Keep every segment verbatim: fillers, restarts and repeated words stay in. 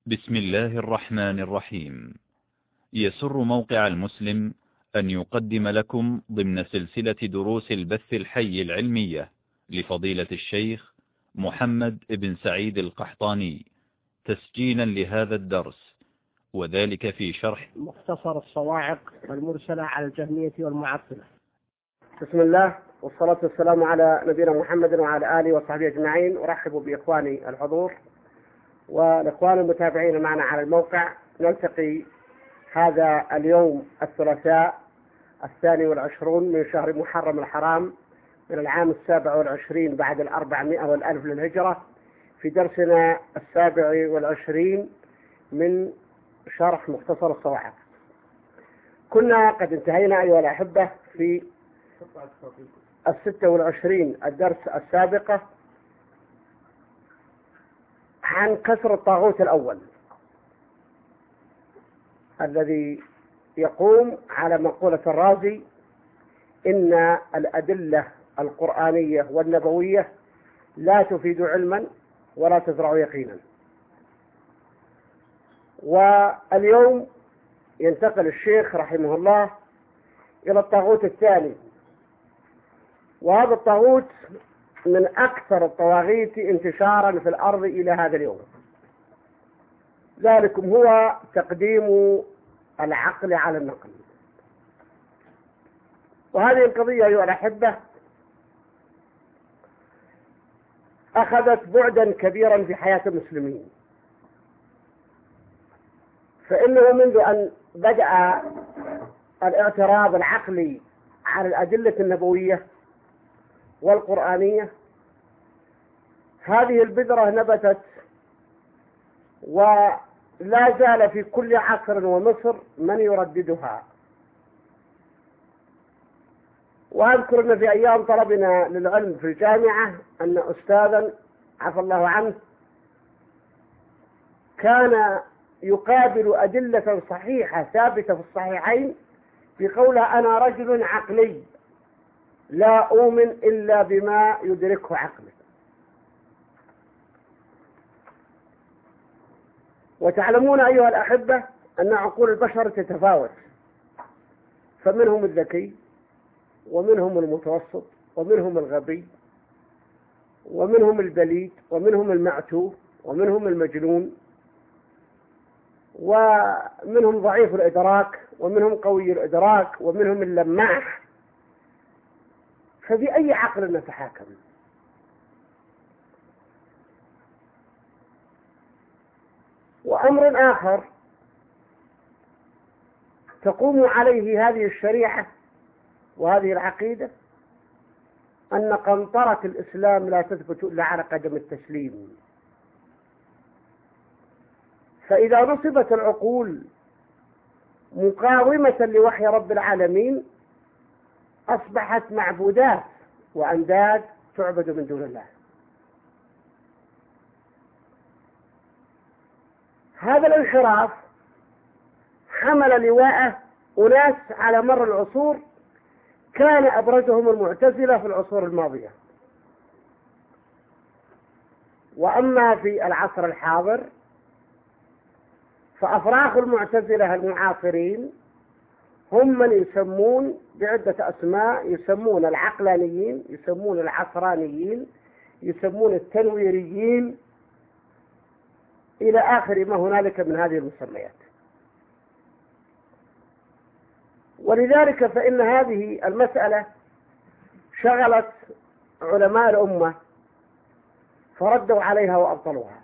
بسم الله الرحمن الرحيم. يسر موقع المسلم أن يقدم لكم ضمن سلسلة دروس البث الحي العلمية لفضيلة الشيخ محمد بن سعيد القحطاني تسجيلا لهذا الدرس، وذلك في شرح مختصر الصواعق المرسلة على الجهمية والمعطلة. بسم الله والصلاة والسلام على نبينا محمد وعلى آله وصحبه أجمعين. أرحب بإخواني الحضور والإخوان المتابعين معنا على الموقع. نلتقي هذا اليوم الثلاثاء الثاني والعشرون من شهر محرم الحرام من العام السابع والعشرين بعد الأربعمائة والألف للهجرة، في درسنا السابع والعشرين من شرح مختصر الصواعق. كنا قد انتهينا أيها الأحبة في الستة والعشرين الدرس السابقة عن كسر الطاغوت الأول الذي يقوم على مقولة الرازي: إن الأدلة القرآنية والنبوية لا تفيد علما ولا تزرع يقينا. واليوم ينتقل الشيخ رحمه الله إلى الطاغوت الثاني، وهذا الطاغوت من أكثر الطواغيت انتشارا في الأرض إلى هذا اليوم. ذلكم هو تقديم العقل على النقل. وهذه القضية أيها الأحبة أخذت بعدا كبيرا في حياة المسلمين، فإنه منذ أن بدأ الاعتراض العقلي على الأدلة النبوية والقرآنية، هذه البذرة نبتت ولا زال في كل عصر ومصر من يرددها. وأذكر أن في أيام طلبنا للعلم في الجامعة أن أستاذا عفى الله عنه كان يقابل أدلة صحيحة ثابتة في الصحيحين بقولها: أنا رجل عقلي لا أؤمن إلا بما يدركه عقلي. وتعلمون أيها الأحبة أن عقول البشر تتفاوت، فمنهم الذكي ومنهم المتوسط ومنهم الغبي ومنهم البليد ومنهم المعتوه ومنهم المجنون ومنهم ضعيف الإدراك ومنهم قوي الإدراك ومنهم اللماح. فبأي عقل نتحاكم؟ وأمر آخر تقوم عليه هذه الشريعة وهذه العقيدة أن قنطرة الإسلام لا تثبت إلا على قدم التسليم. فإذا نصبت العقول مقاومة لوحي رب العالمين أصبحت معبودات وأنداد تعبد من دون الله. هذا الانحراف حمل لواءه أناس على مر العصور كان أبرزهم المعتزلة في العصور الماضية. وأما في العصر الحاضر فأفراخ المعتزلة المعاصرين هم من يسمون بعدة أسماء: يسمون العقلانيين، يسمون العصرانيين، يسمون التنويريين، إلى آخر ما هنالك من هذه المسميات. ولذلك فإن هذه المسألة شغلت علماء الأمة فردوا عليها وأبطلوها.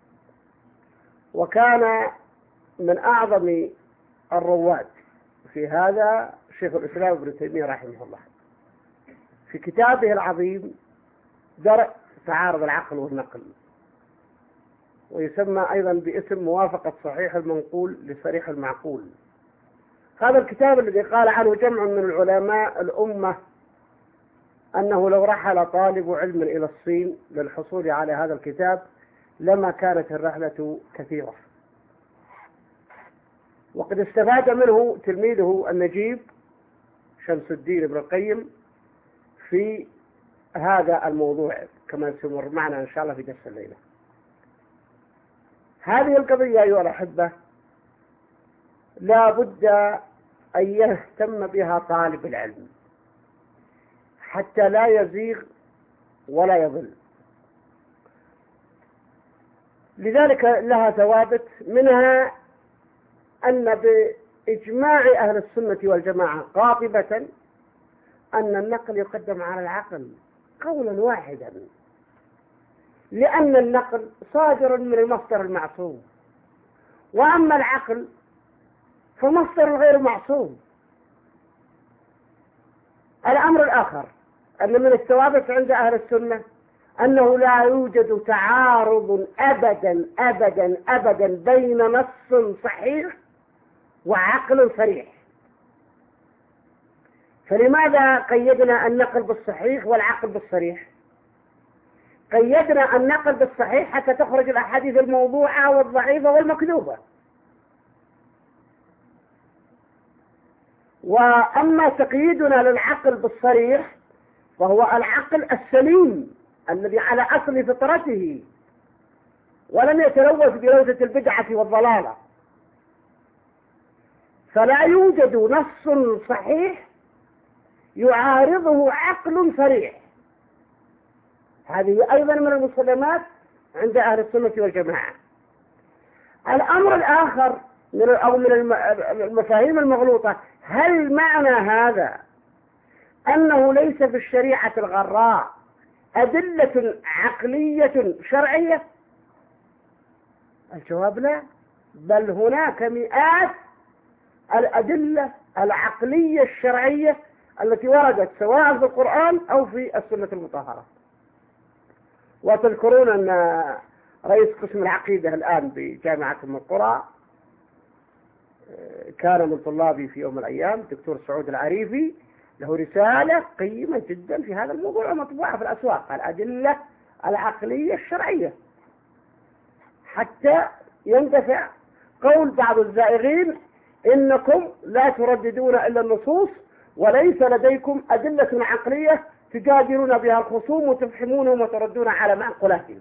وكان من أعظم الرواد في هذا شيخ الإسلام ابن تيمية رحمه الله في كتابه العظيم درء تعارض العقل والنقل، ويسمى أيضا باسم موافقة صحيح المنقول لصريح المعقول. هذا الكتاب الذي قال عنه جمع من العلماء الأمة أنه لو رحل طالب علم إلى الصين للحصول على هذا الكتاب لما كانت الرحلة كثيرة. وقد استفاد منه تلميذه النجيب شمس الدين ابن القيم في هذا الموضوع كما سيمر معنا إن شاء الله في درس الليلة. هذه القضية أيها الأحبة لا بد أن يهتم بها طالب العلم حتى لا يزيغ ولا يضل. لذلك لها ثوابت، منها أن بإجماع أهل السنة والجماعة قاطبة أن النقل يقدم على العقل قولا واحدا، لأن النقل صادر من المصدر المعصوم، وأما العقل فمصدر غير معصوم. الأمر الآخر أن من الثوابت عند أهل السنة أنه لا يوجد تعارض أبدا أبدا أبدا بين نص صحيح وعقل صريح. فلماذا قيدنا النقل بالصحيح والعقل بالصريح؟ قيدنا النقل بالصحيح حتى تخرج الأحاديث الموضوعة والضعيفة والمكذوبة، وأما تقييدنا للعقل بالصريح فهو العقل السليم الذي على أصل فطرته ولم يتلوث بلوثة البدعة والضلالة. فلا يوجد نص صحيح يعارضه عقل صريح. هذه أيضا من المسلمات عند أهل السنة والجماعة. الأمر الآخر من أو من المفاهيم المغلوطة، هل معنى هذا أنه ليس في الشريعة الغراء أدلة عقلية شرعية؟ الجواب لا، بل هناك مئات الأدلة العقلية الشرعية التي وردت سواء في القرآن أو في السنة المطهرة. وتذكرون أن رئيس قسم العقيدة الآن بجامعة أم القرى كان من طلابي في يوم من الأيام الدكتور سعود العريفي، له رسالة قيمة جدا في هذا الموضوع مطبوعة في الأسواق، الأدلة العقلية الشرعية، حتى يندفع قول بعض الزائغين إنكم لا ترددون إلا النصوص وليس لديكم أدلة عقلية تجادلون بها الخصوم وتفهمونهم وتردون على معقولاتهم.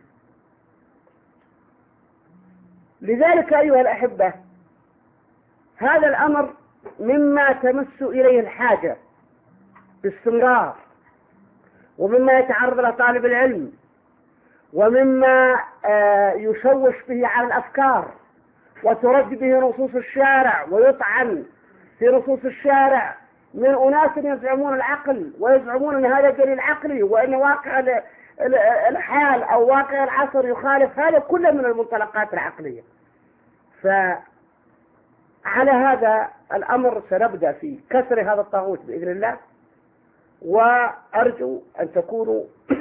لذلك أيها الأحبة هذا الأمر مما تمس إليه الحاجة باستمرار، ومما يتعرض له طالب العلم، ومما يشوش به على الأفكار وترد به نصوص الشارع ويطعن في نصوص الشارع من أناس يزعمون العقل ويزعمون أن هذا دليل عقلي وأن واقع الحال أو واقع العصر يخالف هذا كله من المنطلقات العقلية. فعلى هذا الأمر سنبدأ في كسر هذا الطاغوت بإذن الله، وأرجو أن تكونوا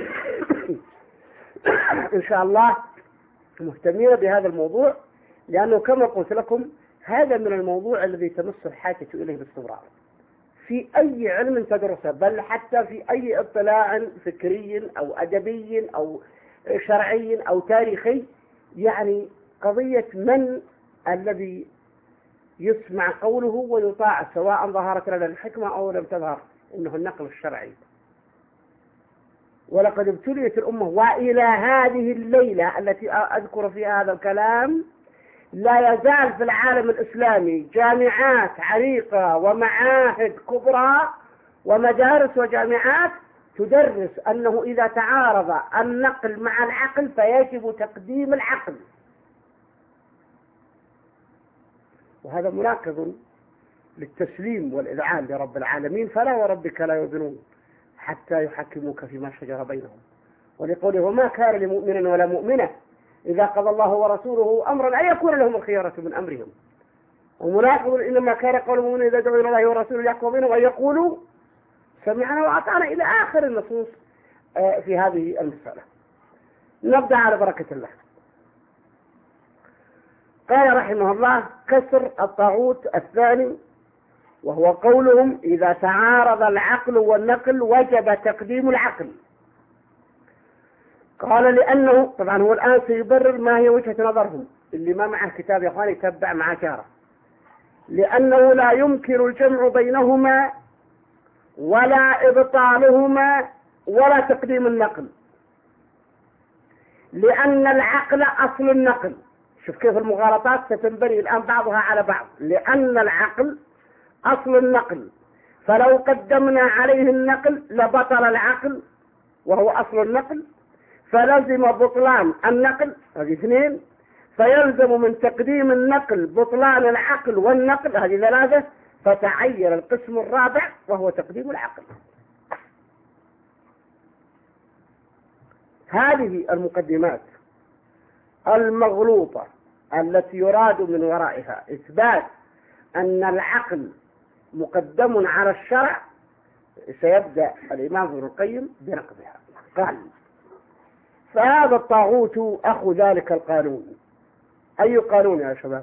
إن شاء الله مهتمين بهذا الموضوع، لأنه كما قلت لكم هذا من الموضوع الذي تمس الحاجة إليه باستمرار في أي علم تدرسه، بل حتى في أي اطلاع فكري أو أدبي أو شرعي أو تاريخي. يعني قضية من الذي يسمع قوله ويطاع سواء ظهرت لنا الحكمة أو لم تظهر، إنه النقل الشرعي. ولقد ابتليت الأمة وإلى هذه الليلة التي أذكر فيها هذا الكلام لا يزال في العالم الإسلامي جامعات عريقة ومعاهد كبرى ومدارس وجامعات تدرس أنه إذا تعارض النقل مع العقل فيجب تقديم العقل، وهذا مناقض للتسليم والإذعان لرب العالمين. فلا وربك لا يؤمنون حتى يحكموك فيما شجر بينهم، ولقوله وما كان لمؤمن ولا مؤمنة إذا قضى الله ورسوله أمرا أن يكون لهم الخيارة من أمرهم. ومناقض إنما كان قول المؤمنين إذا دعوا إلى الله ورسوله يحكم بينهم أن يقولوا سمعنا وأطعنا إلى آخر النصوص في هذه المسألة. نبدأ على بركة الله. قال رحمه الله كسر الطاغوت الثاني، وهو قولهم إذا تعارض العقل والنقل وجب تقديم العقل. قال لأنه طبعا هو الآن سيبرر ما هي وجهة نظرهم، اللي ما معه كتاب يا أخواني يتبع مع جاره. لأنه لا يمكن الجمع بينهما ولا إبطالهما ولا تقديم النقل، لأن العقل أصل النقل شوف كيف المغالطات ستنبني الآن بعضها على بعض، لأن العقل أصل النقل، فلو قدمنا عليه النقل لبطل العقل وهو أصل النقل، فلزم بطلان النقل، هذه اثنين، فيلزم من تقديم النقل بطلان العقل والنقل، هذه ثلاثة، فتعين القسم الرابع وهو تقديم العقل. هذه المقدمات المغلوطة التي يراد من ورائها إثبات أن العقل مقدم على الشرع، سيبدأ الإمام ابن القيم بنقضها. قال: فهذا الطاغوت أخو ذلك القانون. أي قانون يا شباب؟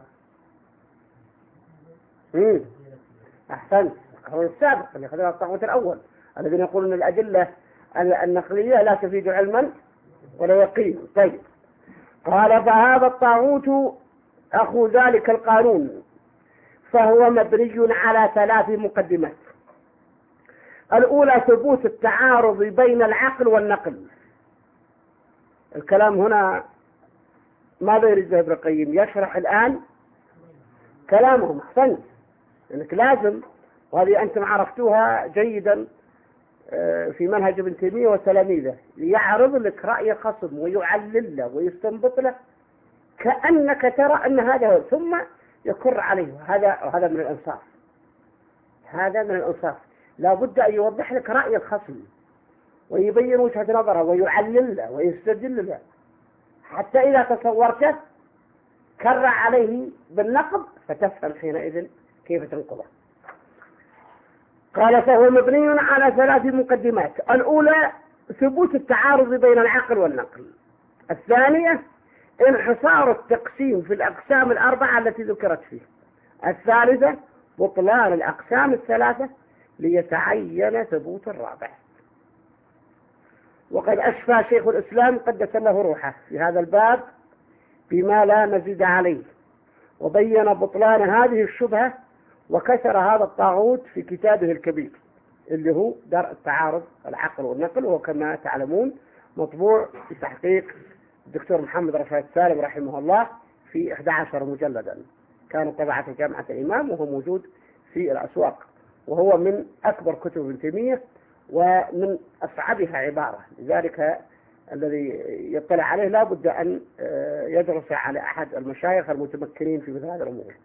مم. أحسنت، القانون السابق اللي خذنا الطاغوت الأول، الذين يقولون الأدلة النقلية لا تفيد علما ولا يقين. طيب، قال: فهذا الطاغوت أخو ذلك القانون، فهو مبني على ثلاث مقدمات. الأولى ثبوت التعارض بين العقل والنقل. الكلام هنا ماذا يريد ابن القيم؟ يشرح الآن كلامهم. أحسنت، إنك لازم، وهذه أنتم عرفتوها جيدا في منهج ابن تيمية وتلاميذه، ليعرض لك رأي خصم ويعلل له ويستنبط له كأنك ترى أن هذا هو، ثم يكر عليه. هذا هذا من الإنصاف، هذا من الإنصاف. لا بد أن يوضح لك رأي الخصم ويبين وجهة نظره ويعلل له ويستدل له، حتى إذا تصورته كر عليه بالنقد فتفهم حينئذ كيف تنقضه. قال: فهو مبني على ثلاث مقدمات. الأولى ثبوت التعارض بين العقل والنقل. الثانية انحصار التقسيم في الأقسام الأربعة التي ذكرت فيه. الثالثة بطلان الأقسام الثلاثة ليتعين ثبوت الرابع. وقد أشفى شيخ الإسلام قدس له روحه في هذا الباب بما لا مزيد عليه، وبين بطلان هذه الشبهة وكسر هذا الطاغوت في كتابه الكبير اللي هو درء التعارض العقل والنقل، وهو كما تعلمون مطبوع في تحقيق الدكتور محمد رشاد سالم رحمه الله في أحد عشر مجلدا، كانت طبعة جامعة الإمام، وهو موجود في الأسواق، وهو من أكبر كتب ابن تيمية ومن أصعبها عبارة، لذلك الذي يطلع عليه لا بد أن يدرس على أحد المشايخ المتمكنين في مثل هذه الأمور.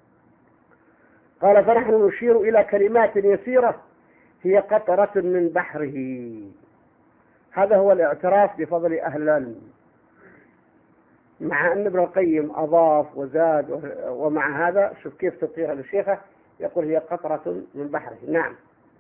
قال: فنحن نشير إلى كلمات يسيرة هي قطرة من بحره. هذا هو الاعتراف بفضل أهل العلم، مع أن ابن القيم أضاف وزاد، ومع هذا شوف كيف تطير للشيخة، يقول هي قطرة من بحره. نعم،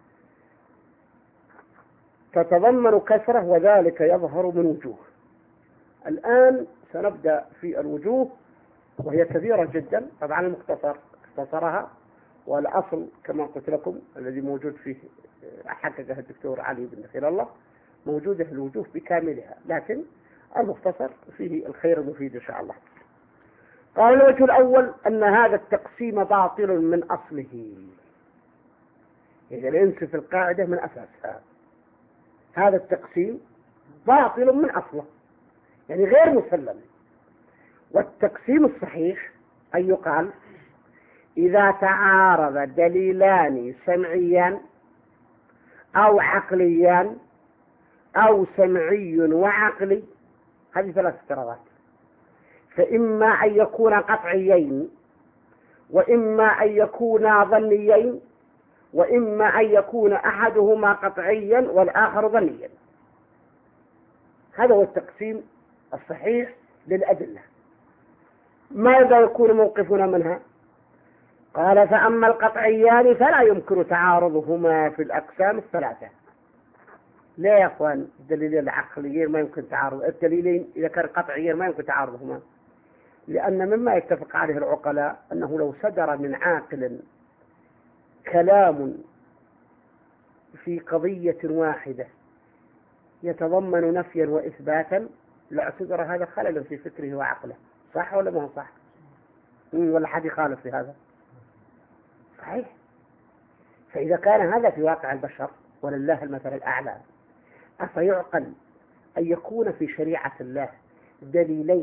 تتضمن كسرة، وذلك يظهر من وجوه. الآن سنبدأ في الوجوه، وهي كثيرة جدا. طبعا المختصر اختصرها، والأصل كما قلت لكم الذي موجود فيه حققه الدكتور علي بن خير الله موجودة الوجوه بكاملها، لكن المختصر فيه الخير المفيد إن شاء الله. قال: الوجه الأول أن هذا التقسيم باطل من أصله. يعني الإنس في القاعدة من أساسها، هذا التقسيم باطل من أصله، يعني غير مسلم. والتقسيم الصحيح أن يقال: إذا تعارض دليلان سمعيان أو عقليان أو سمعي وعقلي، هذه ثلاث افتراضات، فإما أن يكون قطعيين، وإما أن يكون ظنيين، وإما أن يكون أحدهما قطعيا والآخر ظنيا. هذا هو التقسيم الصحيح للأدلة. ماذا يكون موقفنا منها؟ قال: فأما القطعيان فلا يمكن تعارضهما في الأقسام الثلاثة. لا يا أخوان، الدليلين العقليين ما يمكن تعارض، الدليلين إذا كان قطعيين ما يمكن تعارضهما، لأن مما يتفق عليه العقلاء أنه لو صدر من عاقل كلام في قضية واحدة يتضمن نفيا وإثباتا لاعتبر هذا خلل في فكره وعقله. صح ولا ما هو صح؟ ولا حد يخالف في هذا؟ صحيح. فإذا كان هذا في واقع البشر ولله المثل الأعلى، أفيعقل أن يكون في شريعة الله دليلين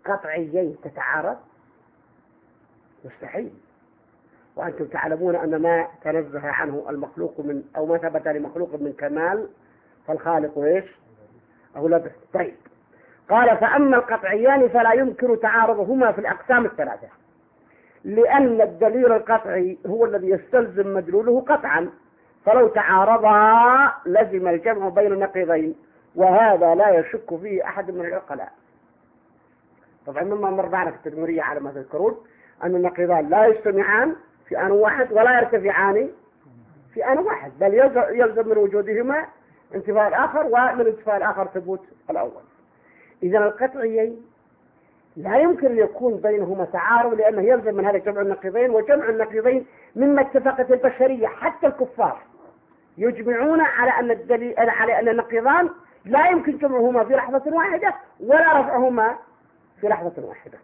قطعيين تتعارض؟ مستحيل. وأنتم تعلمون أن ما تنزه عنه المخلوق من أو ما ثبت لمخلوق من كمال فالخالق إيش؟ أولى به. طيب، قال فأما القطعيان فلا يمكن تعارضهما في الأقسام الثلاثة، لأن الدليل القطعي هو الذي يستلزم مدلوله قطعا، فلو تعارضا لزم الجمع بين النقيضين، وهذا لا يشك فيه أحد من العقلاء. طبعا مما مر معنا في التدمرية على ما تذكرون أن النقيضان لا يجتمعان في آن واحد ولا يرتفعان في آن واحد، بل يلزم من وجودهما انتفاء الآخر، ومن انتفاء الآخر ثبوت الأول. إذا القطعيين لا يمكن أن يكون بينهما تعارض، لأنه يلزم من هذا جمع النقيضين، وجمع النقيضين مما اتفقت البشرية حتى الكفار يجمعون على أن الدليل على أن النقيضان لا يمكن جمعهما في لحظة واحدة ولا رفعهما في لحظة واحدة.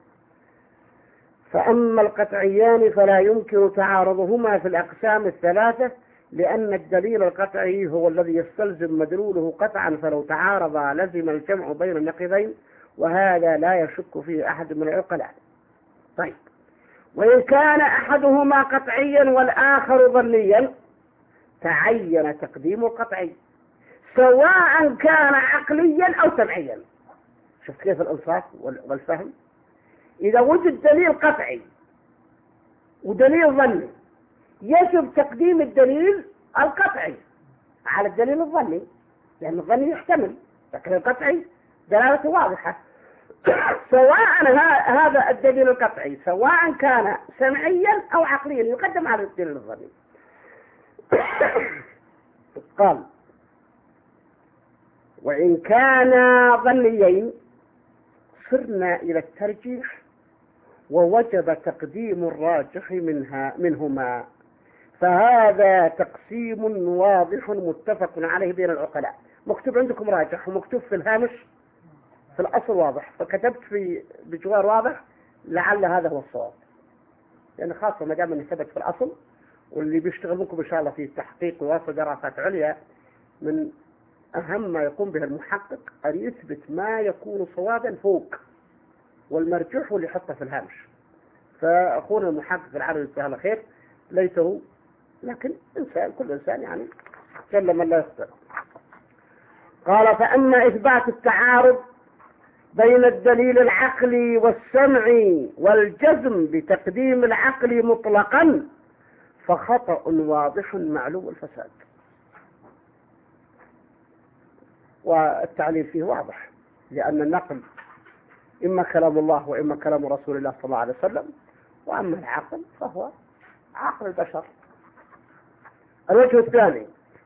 فأما القطعيان فلا يمكن تعارضهما في الأقسام الثلاثة، لأن الدليل القطعي هو الذي يستلزم مدلوله قطعا، فلو تعارضا لزم الجمع بين النقيضين، وهذا لا يشك فيه أحد من العقلاء. طيب، وإن كان أحدهما قطعيا والآخر ظنيا تعين تقديم القطعي سواء كان عقليا أو سمعيا. شوف كيف الإنصاف والفهم. إذا وجد دليل قطعي ودليل ظني يجب تقديم الدليل القطعي على الدليل الظني، لأن الظني يحتمل، لكن القطعي دلالته واضحة. سواء هذا الدليل القطعي سواء كان سمعيا أو عقليا يقدم على الدليل الظني. قال وإن كان ظنيين صرنا إلى الترجيح، ووجب تقديم الراجح منها منهما، فهذا تقسيم واضح متفق عليه بين العقلاء. مكتوب عندكم راجح ومكتوب في الهامش في الأصل واضح، فكتبت في بجوار واضح لعل هذا هو الصواب، لأن خاصة ما دام أنه ثبت في الأصل، واللي بيشتغل منكم إن شاء الله في تحقيق ووصل دراسات عليا من أهم ما يقوم به المحقق أن يثبت ما يكون صوابا فوق، والمرجوح واللي يحطه في الهامش. فأخونا المحقق العربي جزاه الله خير ليته، لكن إنسان كل إنسان يعني جل من لا يخطئ. قال فأما إثبات التعارض بين الدليل العقلي والسمعي والجزم بتقديم العقل مطلقا فخطأ واضح معلوم الفساد. والتعليل فيه واضح، لأن النقل إما كلام الله وإما كلام رسول الله صلى الله عليه وسلم، وأما العقل فهو عقل البشر. الوجه الثاني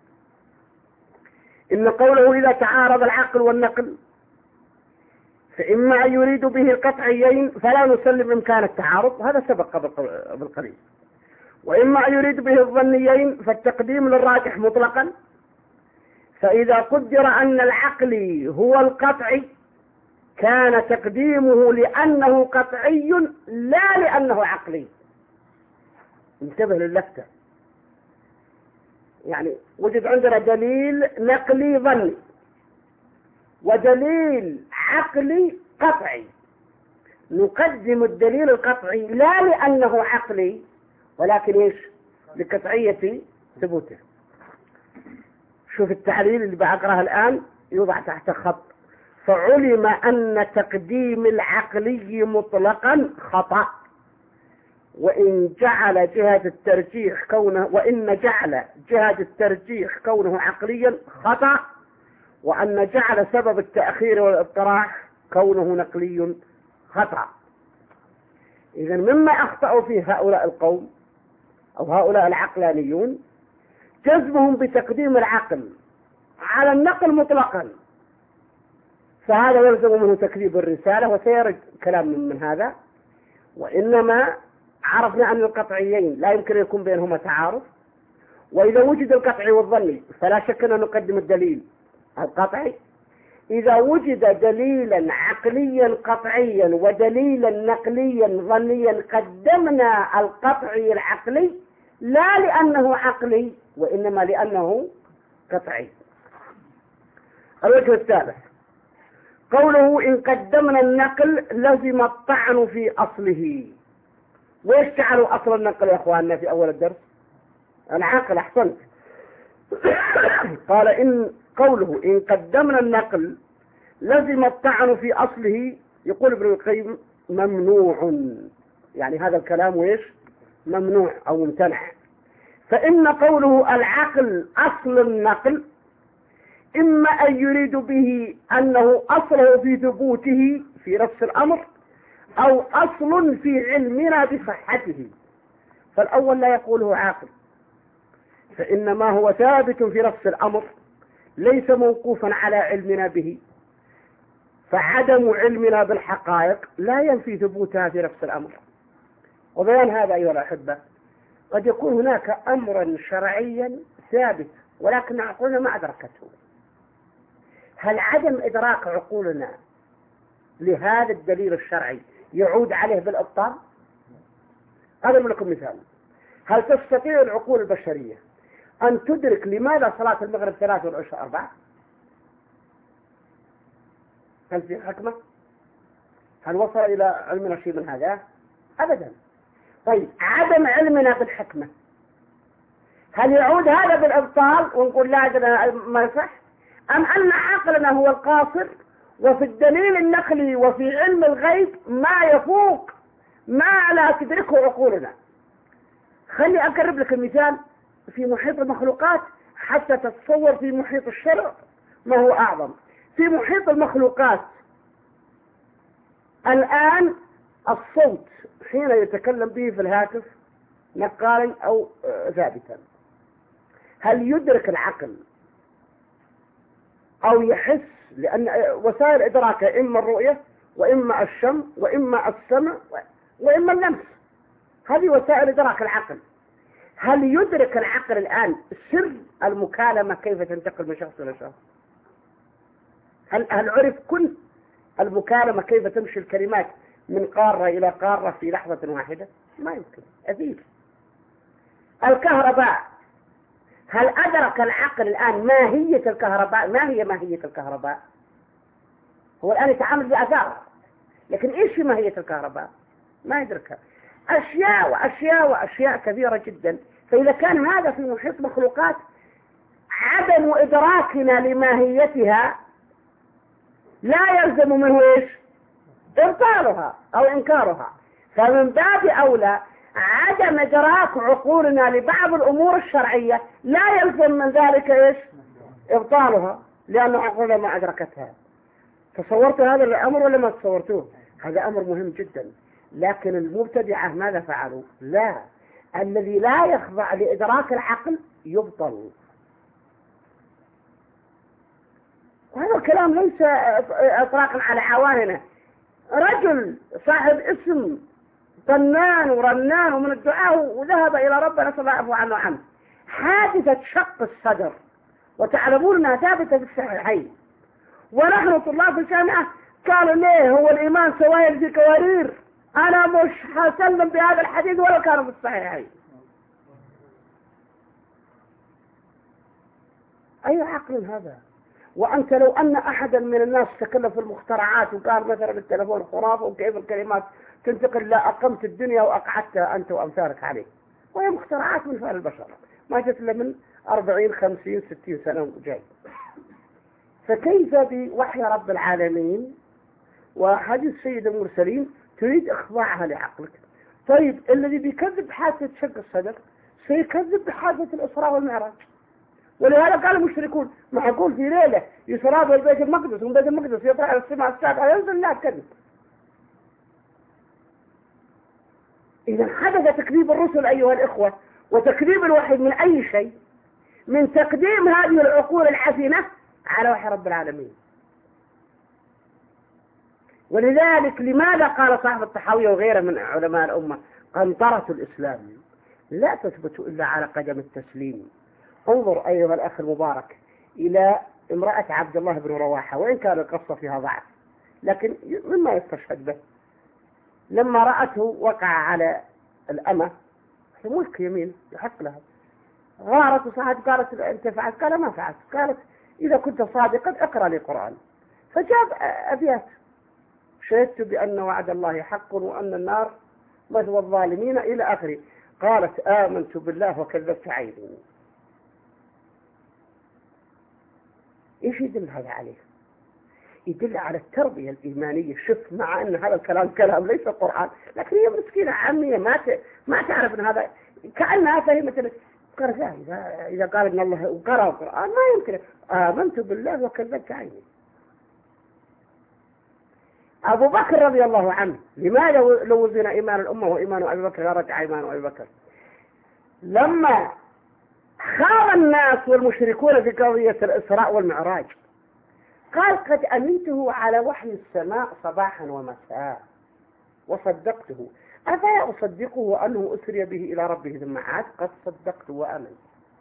إن قوله إذا تعارض العقل والنقل فإما أن يريد به القطعيين فلا نسلم إمكان التعارض، هذا سبق بالقليل، وإما أن يريد به الظنيين فالتقديم للراجح مطلقا. فإذا قدر أن العقلي هو القطعي كان تقديمه لأنه قطعي لا لأنه عقلي. انتبه للفتة، يعني وجد عندنا دليل نقلي ظني ودليل عقلي قطعي، نقدم الدليل القطعي لا لأنه عقلي ولكن إيش؟ لقطعية ثبوته. شوف التعليل اللي بقرأه الآن يوضع تحت خط: فعلم أن تقديم العقلي مطلقا خطأ، وإن جعل جهة الترجيح كونه وإن جعل جهة الترجيح كونه عقليا خطأ، وأن جعل سبب التأخير والاضطراح كونه نقلي خطأ. إذن مما أخطأوا فيه هؤلاء القوم أو هؤلاء العقلانيون جزمهم بتقديم العقل على النقل مطلقا، فهذا يلزم منه تكذيب الرسالة، وسيرد كلام من هذا. وإنما عرفنا أن القطعيين لا يمكن يكون بينهما تعارض، وإذا وجد القطعي والظني فلا شك أن نقدم الدليل القطعي. إذا وجد دليلا عقليا قطعيا ودليلا نقليا ظنيا قدمنا القطعي العقلي لا لأنه عقلي وإنما لأنه قطعي. الوجه الثالث: قوله إن قدمنا النقل لزم الطعن في أصله. وإيش جعلوا أصل النقل يا أخواننا في أول الدرس؟ العقل. أحسنت. قال إن قوله إن قدمنا النقل لزم الطعن في أصله. يقول ابن القيم ممنوع، يعني هذا الكلام وإيش؟ ممنوع أو ممتنع. فإن قوله العقل أصل النقل إما أن يريد به أنه أصله في ثبوته في نفس الأمر، أو أصل في علمنا بصحته. فالأول لا يقوله عاقل، فإنما هو ثابت في نفس الأمر ليس موقوفا على علمنا به، فعدم علمنا بالحقائق لا ينفي ثبوتها في نفس الأمر. وبيان هذا أيها الأحبة قد يكون هناك أمرا شرعيا ثابت ولكن عقولنا ما أدركته. هل عدم إدراك عقولنا لهذا الدليل الشرعي يعود عليه بالإبطال؟ أضرب لكم مثال. هل تستطيع العقول البشرية أن تدرك لماذا صلاة المغرب ثلاث والعشاء أربعة؟ هل في حكمة؟ هل وصل إلى علمنا شيء من هذا؟ أبدا. طيب عدم علمنا بالحكمة هل يعود هذا بالإبطال ونقول لا ما يصح؟ أم أن عقلنا هو القاصر وفي الدليل النقلي وفي علم الغيب ما يفوق ما لا تدركه عقولنا؟ خلي أقرب لك المثال في محيط المخلوقات حتى تتصور في محيط الشرع ما هو أعظم. في محيط المخلوقات الآن الصوت حين يتكلم به في الهاتف نقالا أو ثابتا، هل يدرك العقل أو يحس؟ لأن وسائل إدراكه إما الرؤية وإما الشم وإما السمع وإما اللمس، هذه وسائل إدراك العقل. هل يدرك العقل الآن سر المكالمة كيف تنتقل من شخص إلى شخص؟ هل هل عرف كل المكالمة كيف تمشي الكلمات من قارة إلى قارة في لحظة واحدة؟ ما يمكن. أثير. الكهرباء هل أدرك العقل الآن ماهية الكهرباء؟ ما هي ماهية الكهرباء؟ هو الآن يتعامل بأثار، لكن إيش ماهية الكهرباء؟ ما يدركها. أشياء وأشياء وأشياء كثيرة جدا. فإذا كان هذا في محيط مخلوقات عدم إدراكنا لماهيتها لا يلزم منه إيش؟ إبطالها أو إنكارها. فمن باب أولى عدم إدراك عقولنا لبعض الأمور الشرعية لا يلزم من ذلك إيش؟ إبطالها، لأن عقولنا ما أدركتها. تصورت هذا الأمر ولا ما تصورتوه؟ هذا أمر مهم جدا. لكن المبتدعة ماذا فعلوا؟ لا، الذي لا يخضع لإدراك العقل يبطل. وهذا الكلام ليس إطلاقا على عواننا. رجل صاحب اسم طنان ورنان ومن الدعاء وذهب إلى ربنا نسأل الله عفو عنه عنه، حادثة شق الصدر، وتعلمون أنها ثابتة في الصحيحين، ونحن طلاب الجامعة قالوا ليه هو الإيمان سوائل في كوارير، أنا مش هسلم بهذا الحديث ولا كان في الصحيحين. أي عقل هذا؟ وأنت لو أن أحدا من الناس تكلم في المخترعات وقال مثلا التلفون خرافة وكيف الكلمات تنتقل، لا أقمت الدنيا وأقعدتها أنت وأمثالك عليه، وهي مخترعات من فعل البشر ما جت إلا من أربعين خمسين ستين سنة جاي. فكيف بوحي رب العالمين وحديث سيد المرسلين تريد إخضاعها لعقلك؟ طيب الذي بيكذب بحادثة شق الصدر سيكذب بحادثة الإسراء والمعراج. ولهذا قال المشركون معقول في ليلة يسرى بالبيت المقدس ومن بيت المقدس يطلع على السماء السابعة ينزل؟ لا، كذب. إذا حدث تكذيب الرسل أيها الإخوة وتكذيب الوحي من أي شيء؟ من تقديم هذه العقول الحسنة على وحي رب العالمين. ولذلك لماذا قال صاحب الطحاوية وغيره من علماء الأمة قنطرة الإسلام لا تثبت إلا على قدم التسليم؟ انظر أيها الأخ المبارك إلى امرأة عبد الله بن رواحة، وإن كان القصة فيها ضعف لكن مما يستشهد به. لما رأته وقع على الأمة في ملك يمين يحق لها، غارت وصاحت قالت أنت فعلت؟ قال ما فعلت. قالت إذا كنت صادقا اقرأ لي قرآن. فجاب أبيات: شهدت بأن وعد الله حق وأن النار مثوى الظالمين إلى آخره. قالت: آمنت بالله وكذبت عيني. إيش يدل هذا عليه؟ يدل على التربية الإيمانية. شوف، مع أن هذا الكلام كلام ليس قرآن، لكن هي مسكينة عامية ما ما تعرف أن هذا، كأنها فهمت قرأ. إذا إذا قال إن الله قرأ القرآن ما يمكن. آمنت بالله وكذبت عيني. أبو بكر رضي الله عنه، لماذا لو وزن إيمان الأمة وإيمان أبي بكر رجع إيمان أبي بكر؟ لما خاض الناس والمشركون في قضية الإسراء والمعراج قال: قد أمنته على وحي السماء صباحا ومساء وصدقته، أفلا أصدقه أنه أسري به إلى ربه ثم عاد؟ قد صدقته وأمن.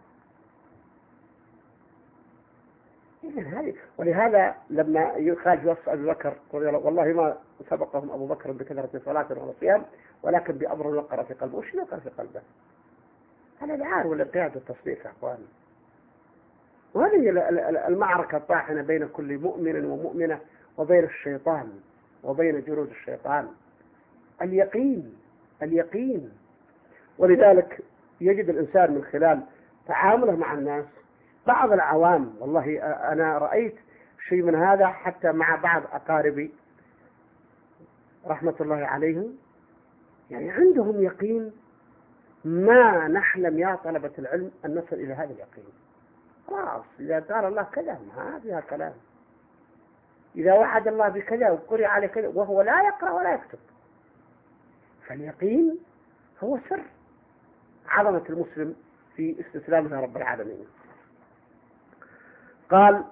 ولهذا لما يخرج وصف أبي بكر والله ما سبقهم أبو بكر بكثرة صلاة ولا صيام ولكن بأمر وقر في قلبه. وش وقر في قلبه؟ هذا العار والانقياد والتصديق يا أخواني. وهذه المعركة الطاحنة بين كل مؤمن ومؤمنة وبين الشيطان وبين جنود الشيطان. اليقين اليقين ولذلك يجد الإنسان من خلال تعامله مع الناس بعض العوام، والله أنا رأيت شيء من هذا حتى مع بعض أقاربي رحمة الله عليهم، يعني عندهم يقين ما نحلم يا طلبة العلم أن نصل إلى هذا اليقين. خلاص، إذا قال الله كذا ما فيها كلام، إذا وعد الله بكذا وقرئ عليه كذا وهو لا يقرأ ولا يكتب. فاليقين هو سر عظمة المسلم في استسلامه رب العالمين. قال: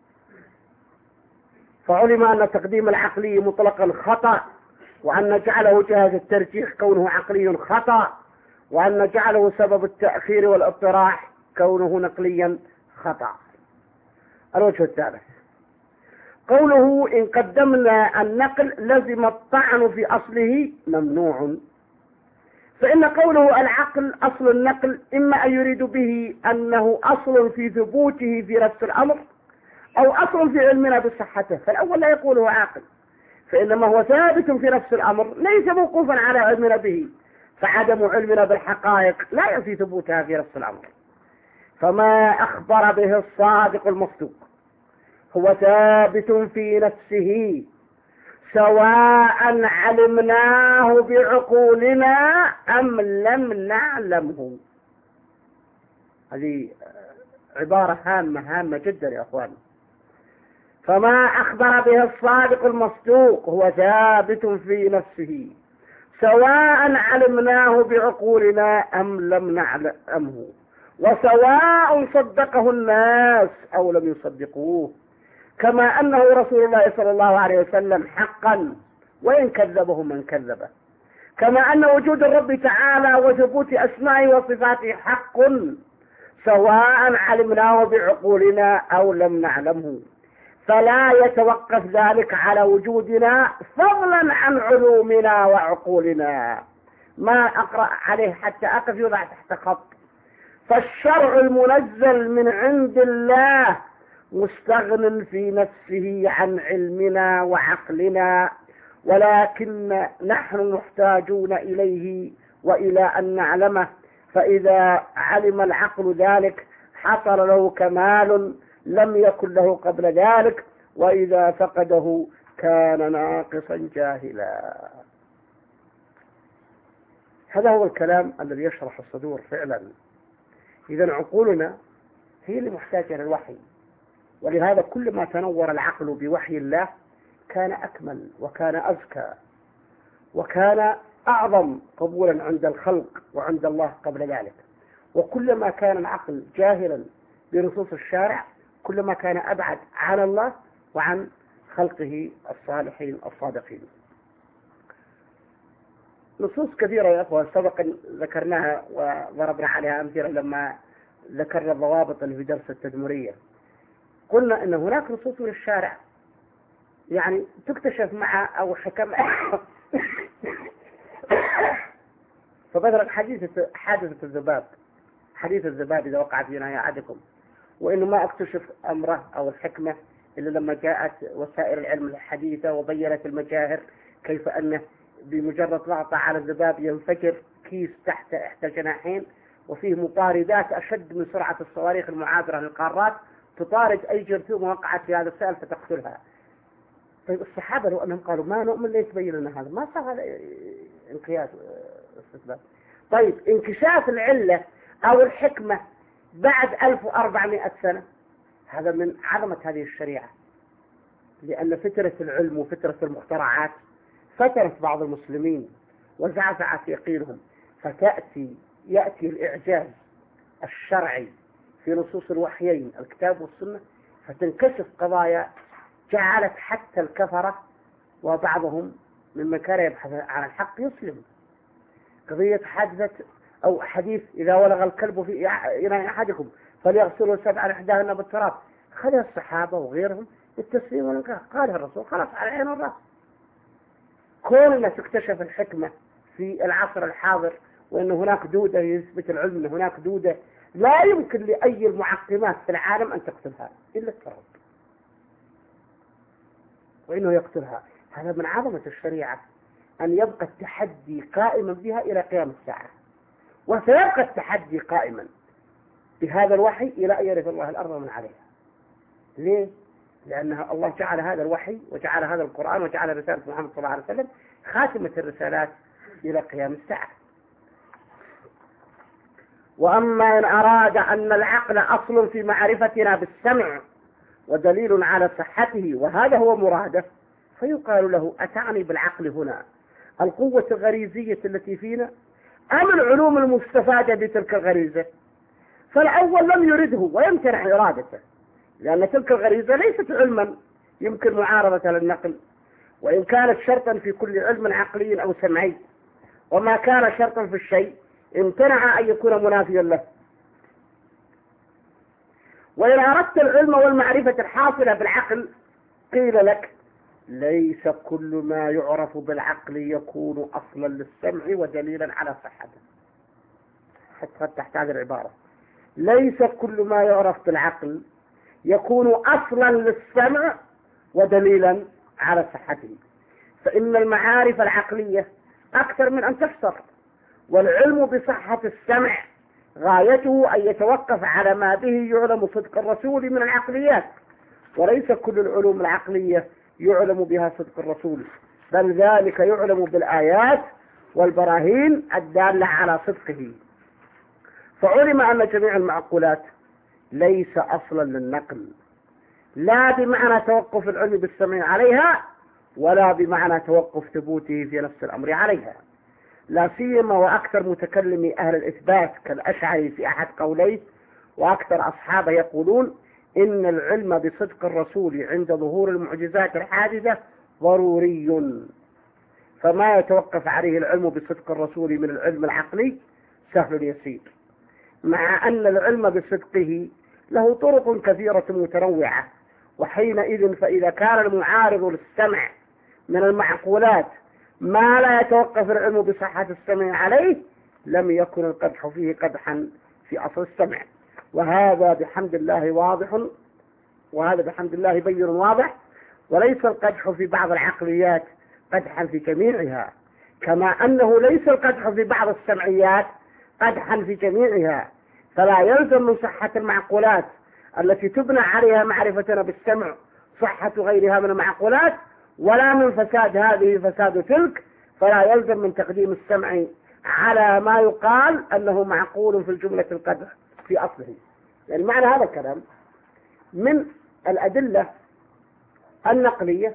فعلم أن تقديم العقلي مطلقا خطأ، وأن جعله جهة الترجيح كونه عقلي خطأ، وأن جعله سبب التأخير والاضطراح كونه نقليا خطأ. الوجه الثالث قوله: إن قدمنا النقل لزم الطعن في أصله ممنوع. فإن قوله العقل أصل النقل إما أن يريد به أنه أصل في ثبوته في نفس الأمر أو أصل في علمنا بصحته، فالأول لا يقوله عاقل، فإنما هو ثابت في نفس الأمر ليس موقوفا على علمنا به، فعدم علمنا بالحقائق لا ينفي ثبوتها في نفس الأمر. فما أخبر به الصادق المصدوق هو ثابت في نفسه سواء علمناه بعقولنا أم لم نعلمه. هذه عبارة هامة هامة جدا يا أخوان. فما أخبر به الصادق المصدوق هو ثابت في نفسه سواء علمناه بعقولنا أم لم نعلمه، وسواء صدقه الناس أو لم يصدقوه، كما أنه رسول الله صلى الله عليه وسلم حقا وإن كذبه من كذبه، كما أن وجود الرب تعالى وثبوت أسمائه وصفاته حق سواء علمناه بعقولنا أو لم نعلمه، فلا يتوقف ذلك على وجودنا فضلا عن علومنا وعقولنا. ما أقرأ عليه حتى أقف يوضع تحت خط. فالشرع المنزل من عند الله مستغن في نفسه عن علمنا وعقلنا، ولكن نحن محتاجون إليه وإلى أن نعلمه، فإذا علم العقل ذلك حصل له كمال لم يكن له قبل ذلك، وإذا فقده كان ناقصا جاهلا. هذا هو الكلام الذي يشرح الصدور فعلا. إذا عقولنا هي اللي محتاجة للوحي، ولهذا كل ما تنور العقل بوحي الله كان أكمل وكان أزكى وكان أعظم قبولا عند الخلق وعند الله قبل ذلك. وكلما كان العقل جاهلا بنصوص الشارع كلما كان أبعد عن الله وعن خلقه الصالحين الصادقين. نصوص كثيرة يا أخوة سبق ذكرناها وضربنا عليها أمثلة لما ذكرنا الضوابط اللي في درس التدمرية. قلنا أن هناك نصوص من الشارع يعني تكتشف مع أو حكم فبدرك حديثة حادثة الذباب، حديث الذباب إذا وقع في نهاية أحدكم، وإنه ما اكتشف أمره أو الحكمة إلا لما جاءت وسائل العلم الحديثة وبينت المجاهر كيف أنه بمجرد ضغطه على الذباب ينفجر كيس تحت إحدى الجناحين، وفيه مطاردات أشد من سرعة الصواريخ المعابرة للقارات تطارد أي جرثومة وقعت في هذا السائل فتقتلها. طيب الصحابة لو أنهم قالوا ما نؤمن ليش تبين لنا هذا، ما صار هذا انقياس استسلام. طيب انكشاف العلة أو الحكمة بعد ألف وأربعمائة سنة، هذا من عظمة هذه الشريعة، لأن فترة العلم وفترة المخترعات فترة بعض المسلمين وزعزعت يقينهم، فتأتي يأتي الإعجاز الشرعي في نصوص الوحيين الكتاب والسنة، فتنكشف قضايا جعلت حتى الكفرة وبعضهم ممن كان يبحث عن الحق يسلم. قضية حادثة أو حديث إذا ولغ الكلب في إناء أحدكم فليغسلوا سبعا إحداهن بالتراب، خذ الصحابة وغيرهم التسليم والإنكار، قالها الرسول خلاص على عين الرأس. كوننا تكتشف الحكمة في العصر الحاضر وأن هناك دودة يثبت العلم أن هناك دودة لا يمكن لأي المعقمات في العالم أن تقتلها إلا التراب، وإنه يقتلها. هذا من عظمة الشريعة أن يبقى التحدي قائما بها إلى قيام الساعة، وسيبقى التحدي قائما بهذا الوحي إلى أن يرث الله الأرض ومن عليها. ليه؟ لأن الله جعل هذا الوحي وجعل هذا القرآن وجعل رسالة محمد صلى الله عليه وسلم خاتمة الرسالات إلى قيام الساعة. وأما إن أراد أن العقل أصل في معرفتنا بالسمع ودليل على صحته وهذا هو مراده، فيقال له أتعني بالعقل هنا القوة الغريزية التي فينا أم العلوم المستفادة بتلك الغريزة؟ فالأول لم يرده ويمتنع إرادته، لأن تلك الغريزة ليست علما يمكن معارضة للنقل، وإن كانت شرطا في كل علم عقلي أو سمعي، وما كان شرطا في الشيء امتنع أن يكون منافيا له. وإن أردت العلم والمعرفة الحاصلة بالعقل قيل لك ليس كل ما يعرف بالعقل يكون أصلا للسمع ودليلا على صحته. حتى تحت هذه العبارة ليس كل ما يعرف بالعقل يكون أصلا للسمع ودليلا على صحته، فإن المعارف العقلية أكثر من أن تفسر، والعلم بصحة السمع غايته أن يتوقف على ما به يعلم صدق الرسول من العقليات، وليس كل العلوم العقلية يعلم بها صدق الرسول، بل ذلك يعلم بالآيات والبراهين الدالة على صدقه. فعلم أن جميع المعقولات ليس أصلا للنقل، لا بمعنى توقف العلم بالسمع عليها ولا بمعنى توقف ثبوته في نفس الأمر عليها، لا سيما وأكثر متكلمي أهل الإثبات كالأشعري في أحد قوليه، وأكثر أصحابه يقولون إن العلم بصدق الرسول عند ظهور المعجزات الحادثة ضروري، فما يتوقف عليه العلم بصدق الرسول من العلم العقلي سهل يسير، مع أن العلم بصدقه له طرق كثيرة متنوعة. وحينئذ فإذا كان المعارض للسمع من المعقولات ما لا يتوقف العلم بصحة السمع عليه لم يكن القدح فيه قدحا في أصل السمع، وهذا بحمد الله واضح، وهذا بحمد الله بين واضح، وليس القدح في بعض العقليات قدحا في جميعها، كما أنه ليس القدح في بعض السمعيات قدحا في جميعها. فلا يلزم من صحة المعقولات التي تبنى عليها معرفتنا بالسمع صحة غيرها من المعقولات، ولا من فساد هذه فساد تلك، فلا يلزم من تقديم السمع على ما يقال أنه معقول في الجملة القدح في أصله. يعني معنى هذا الكلام من الأدلة النقلية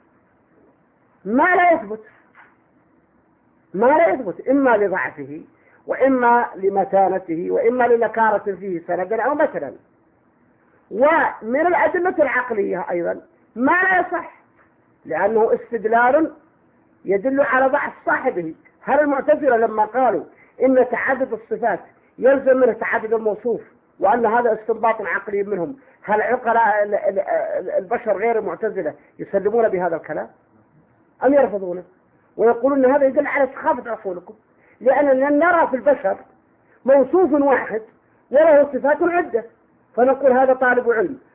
ما لا يثبت ما لا يثبت إما لضعفه وإما لمتانته وإما لنكارة فيه سندا أو مثلا. ومن الأدلة العقلية أيضا ما لا يصح، لأنه استدلال يدل على ضعف صاحبه. هل المعتزلة لما قالوا إن تعدد الصفات يلزم منه تعدد الموصوف وأن هذا استنباط عقلي منهم، هل عقلاء البشر غير المعتزلة يسلمون بهذا الكلام أم يرفضونه ويقولون أن هذا يدل على سخافة عقولكم؟ لأننا نرى في البشر موصوف واحد وله صفات عدة، فنقول هذا طالب علم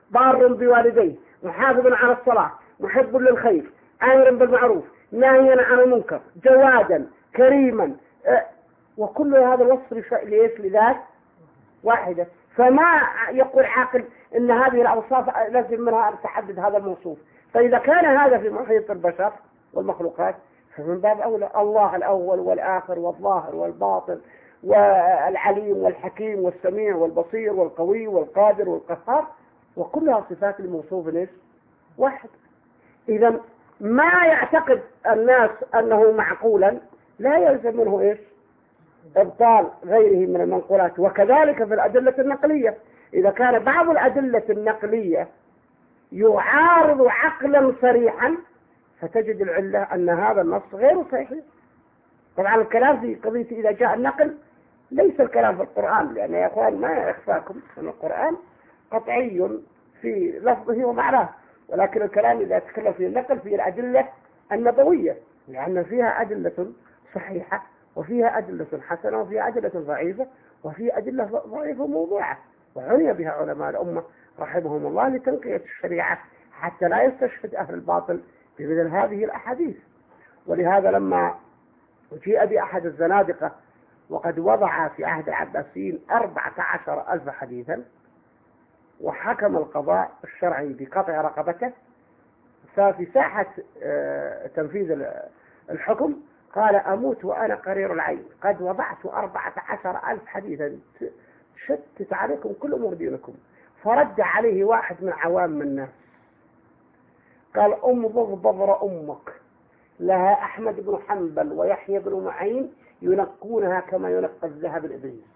بار بوالديه، محافظ على الصلاة، محب للخير، آمر بالمعروف، ناهيا عن المنكر، جوادا، كريما، أه وكل هذا الوصف ليش لذات واحدة. فما يقول عاقل ان هذه الاوصاف لازم منها ان تحدد هذا الموصوف. فاذا كان هذا في محيط البشر والمخلوقات فمن باب اولى الله الاول والاخر والظاهر والباطن والعليم والحكيم والسميع والبصير والقوي والقادر والقهار، وكلها صفات الموصوف ليش واحد. اذا ما يعتقد الناس انه معقولا لا يلزم منه ايش ابطال غيره من المنقولات. وكذلك في الادله النقليه، اذا كان بعض الادله النقليه يعارض عقلا صريحا فتجد العله ان هذا النص غير صحيح. طبعا الكلام في قضيه اذا جاء النقل ليس الكلام في القران، لان يا اخوان ما يخفاكم ان القران قطعي في لفظه ومعناه، ولكن الكلام اذا تكلم في النقل في الادله النبويه، لان فيها ادله صحيحه وفيها أدلة حسنة وفيها أدلة ضعيفة وفيها أدلة ضعيفة موضوعة، وعني بها علماء الأمة رحمهم الله لتنقية الشريعة حتى لا يستشهد أهل الباطل بمثل هذه الأحاديث. ولهذا لما جيء بأحد الزنادقة وقد وضع في عهد العباسيين أربعة عشر ألف حديثا وحكم القضاء الشرعي بقطع رقبته، ففي ساحة تنفيذ الحكم قال أموت وأنا قرير العين، قد وضعت أربعة عشر ألف حديثا شتت عليكم كل أمور دينكم. فرد عليه واحد من عوام الناس قال أم بضر أمك، لها أحمد بن حنبل ويحيى بن معين ينقونها كما ينقى الذهب الإبريز،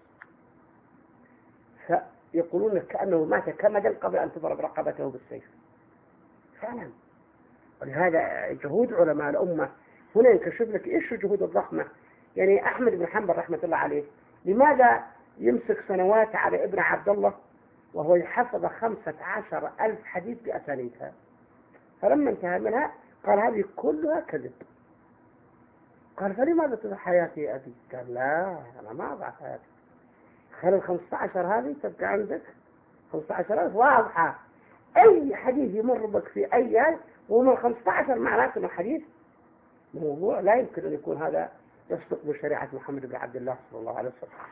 فيقولون كأنه مات كمدا قبل أن تضرب رقبته بالسيف فعلا. ولهذا جهود علماء الأمة هنا ينكشف لك إيش الجهود الضخمة. يعني أحمد بن حنبل رحمة الله عليه لماذا يمسك سنوات على ابن عبد الله وهو يحفظ خمسة عشر ألف حديث بأسانيدها؟ فلما انتهى منها قال هذه كلها كذب. قال فلماذا تضع حياتي يا أبي؟ قال لا أنا ما أضع حياتي، خلي الخمسة عشر هذه تبقى عندك خمسة عشر ألف واضحة، أي حديث يمر بك في أي آية ومن خمسة عشر معناته أنه حديث موضوع لا يمكن أن يكون هذا يصدق بشريعة محمد بن عبد الله صلى الله عليه وسلم.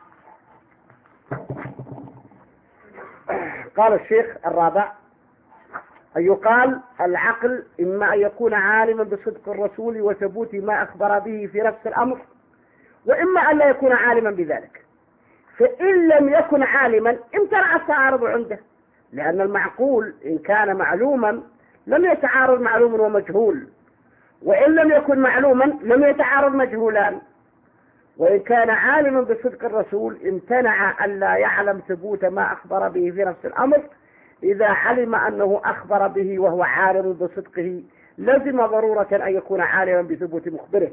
قال الشيخ الرابع أن يقال العقل إما أن يكون عالما بصدق الرسول وثبوت ما أخبر به في نفس الأمر، وإما أن لا يكون عالما بذلك. فإن لم يكن عالما امتنع التعارض عنده، لأن المعقول إن كان معلوما لم يتعارض معلوم ومجهول، وإن لم يكن معلوما لم يتعارض مجهولان. وإن كان عالما بصدق الرسول امتنع أن لا يعلم ثبوت ما أخبر به في نفس الأمر. إذا علم أنه أخبر به وهو عالم بصدقه لزم ضرورة أن يكون عالما بثبوت مخبره.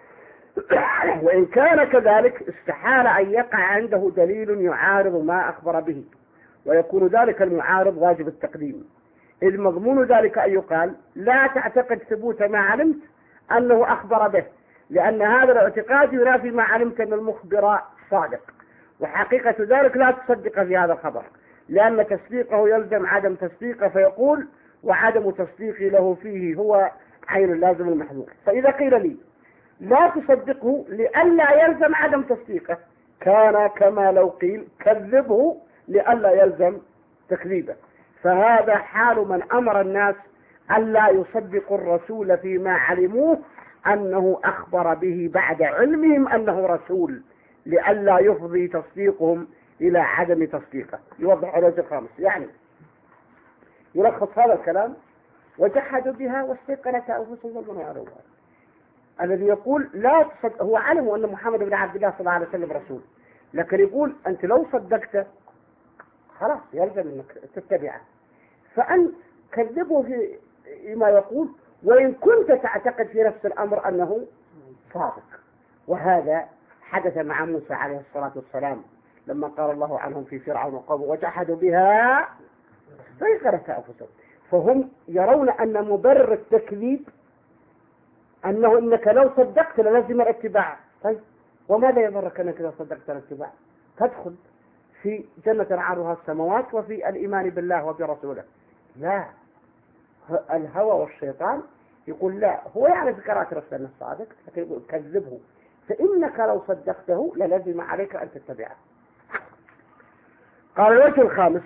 وإن كان كذلك استحال أن يقع عنده دليل يعارض ما أخبر به، ويكون ذلك المعارض واجب التقديم. إذ مضمون ذلك أن يقال لا تعتقد ثبوت ما علمت أنه أخبر به، لأن هذا الاعتقاد ينافي ما علمت أن المخبر صادق، وحقيقة ذلك لا تصدق في هذا الخبر، لأن تصديقه يلزم عدم تصديقه، فيقول وعدم تصديقي له فيه هو عين اللازم المحذور. فإذا قيل لي لا تصدقه لئلا يلزم عدم تصديقه كان كما لو قيل كذبه لئلا يلزم تكذيبه. فهذا حال من أمر الناس ألا يصدقوا الرسول فيما علموه أنه أخبر به بعد علمهم أنه رسول، لئلا يفضي تصديقهم إلى عدم تصديقه. يوضح الوجه الخامس، يعني يلخص هذا الكلام: وجحدوا بها واستيقنتها أنفسهم ظلما وعلوا. الذي يقول لا تصدق هو علم أن محمد بن عبد الله صلى الله عليه وسلم رسول، لكن يقول أنت لو صدقته خلاص يلزم أنك تتبعه، فأنت كذبه في ما يقول وإن كنت تعتقد في نفس الأمر أنه صادق. وهذا حدث مع موسى عليه الصلاة والسلام لما قال الله عنهم في فرعون وقومه وجحدوا بها استيقنتها أنفسهم. فهم يرون أن مبرر التكذيب أنه إنك لو صدقت لازم الاتباع. طيب وماذا يضرك أنك لو صدقت الاتباع؟ تدخل في جنة عرضها السماوات وفي الإيمان بالله وبرسوله. لا، الهوى والشيطان يقول لا، هو يعرف قراءة رسول الصادق لكن يقول كذبه، فإنك لو صدقته للزم عليك أن تتبعه. قال الوجه الخامس